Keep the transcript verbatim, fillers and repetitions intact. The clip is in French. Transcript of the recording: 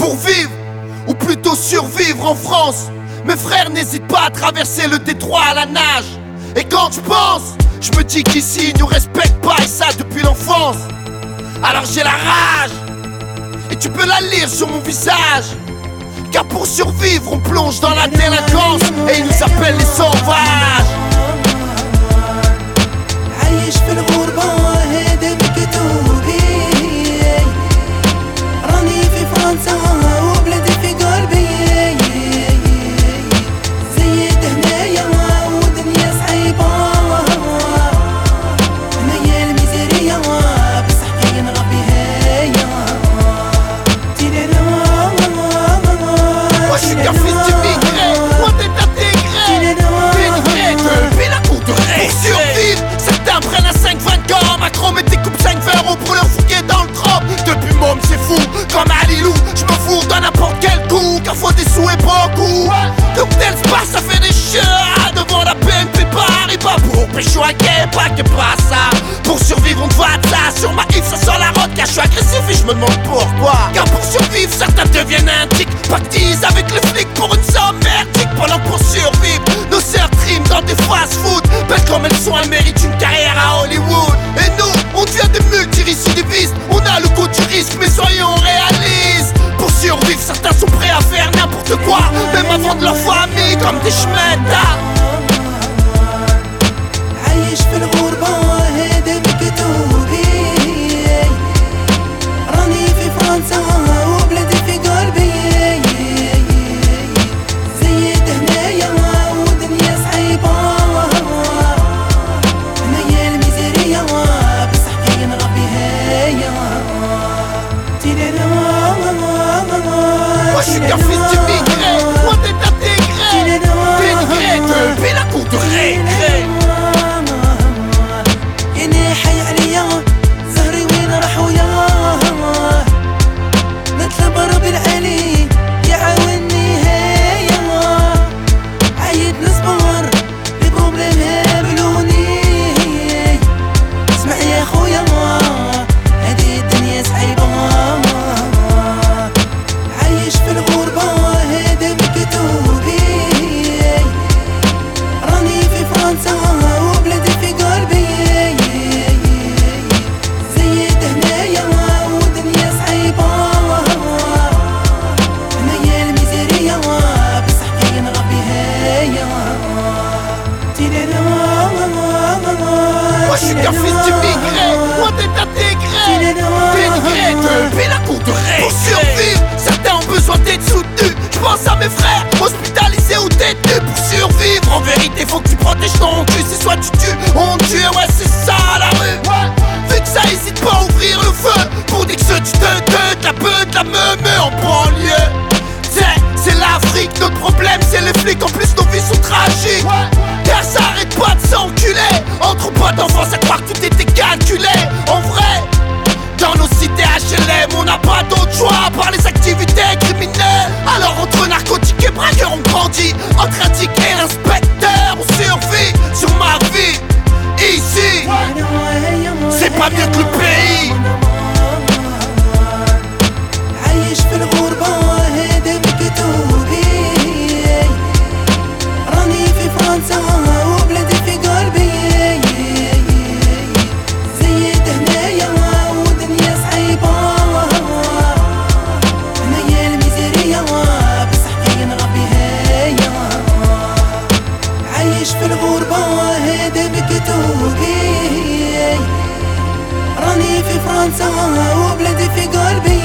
pour vivre, ou plutôt survivre en France. Mes frères n'hésitent pas à traverser le détroit à la nage. Et quand je pense, je me dis qu'ici ils nous respectent pas, et ça depuis l'enfance. Alors j'ai la rage, et tu peux la lire sur mon visage. Car pour survivre on plonge dans la délinquance, et ils nous appellent les sauvages. عايش في الغربة هذا مكتوبي، راني في فرنسا وبلادي في قلبي، زيد هنايا ودنيا صعيبة، هنايا الميزيريا بصح كاين ربي هايا. Moi je suis qu'un fils d'immigré, loin d'être intégré, pénigré depuis la cour de ré. Pour survivre, certains prennent un cinq vingt comme Macron met des coupes cinq vingt euros pour leur fouguer dans le trop. Depuis môme c'est fou, comme Alilou, je me fourre dans n'importe quel coup, car faut des sous et beaucoup. Donc tel spar ça fait des chats devant la B N P Paribas. Pour pécho un gay, pas que pas ça. Pour survivre on te voit de ça, sur ma if ça sent la route, car je suis agressif et je me demande pourquoi. Car pour survivre certains deviennent un tic, pactisent avec les flics pour une somme merdique. Pendant que pour survivre, nos sœurs triment dans des fast-food. Belles comme elles sont, elles méritent une carrière à Hollywood. Et nous, on devient des multirécidivistes. On a le goût du risque, mais soyons réalistes. Pour survivre, certains sont prêts à faire n'importe quoi, même à vendre leur famille comme des schmettas. عايش في الغربة هذا مكتوبي، راني في فرنسا وبلادي في قلبي، زيد هنايا ودنيا صعيبة، هنايا الميزيريا بصح كاين ربي هايا. Moi je suis qu'un fils d'immigré, loin d'être intégré, pénigré depuis la cour de récré. يا حي عليا زهري وين راح وياه، نطلب ربي العلي يعاوني هيا، عيد نصبر لي بروبليم هابلوني. اسمع يا خويا هذه الدنيا صعيبة، عايش في الغربة هذا مكتوبي، راني في فرنسا وبلادي في قلبي، زيد هنايا ودنيا صعيبة، هنايا الميزيريا بصح كاين ربي هايا. Moi je suis qu'un fils d'immigré, loin d'être intégré, pénigré depuis la cour de ré. Pour survivre, certains ont besoin d'être soutenus. Je pense à mes frères, hospitalisés ou détenus. Pour survivre, en vérité faut que tu protèges ton cul. C'est soit tu tues, on tue, ouais c'est ça la rue. Vu que ça hésite pas à ouvrir le feu, pour dire que ceux tu te te la peu de la meumeu en banlieue. C'est, c'est l'Afrique, notre problème c'est les flics, en plus nos vies sont tragiques. Car ça arrête pas de s'enculer, entre potes d'enfance à croire que tout était calculé. En vrai, dans nos cités H L M on n'a pas d'autre choix par les activités criminelles. Alors entre narcotiques et braqueurs on grandit, entre indique et l'inspecteur on survit sur ma vie. Ici, c'est pas mieux que le pays. عايش في الغربة هذا مكتوبي، راني في فرنسا وبلادي في قلبي، زيد هنايا ودنيا صعيبة، هنايا الميزيريا بصح كاين ربي هايا. عايش في الغربة هذا مكتوبي، راني في فرنسا وبلادي في قلبي،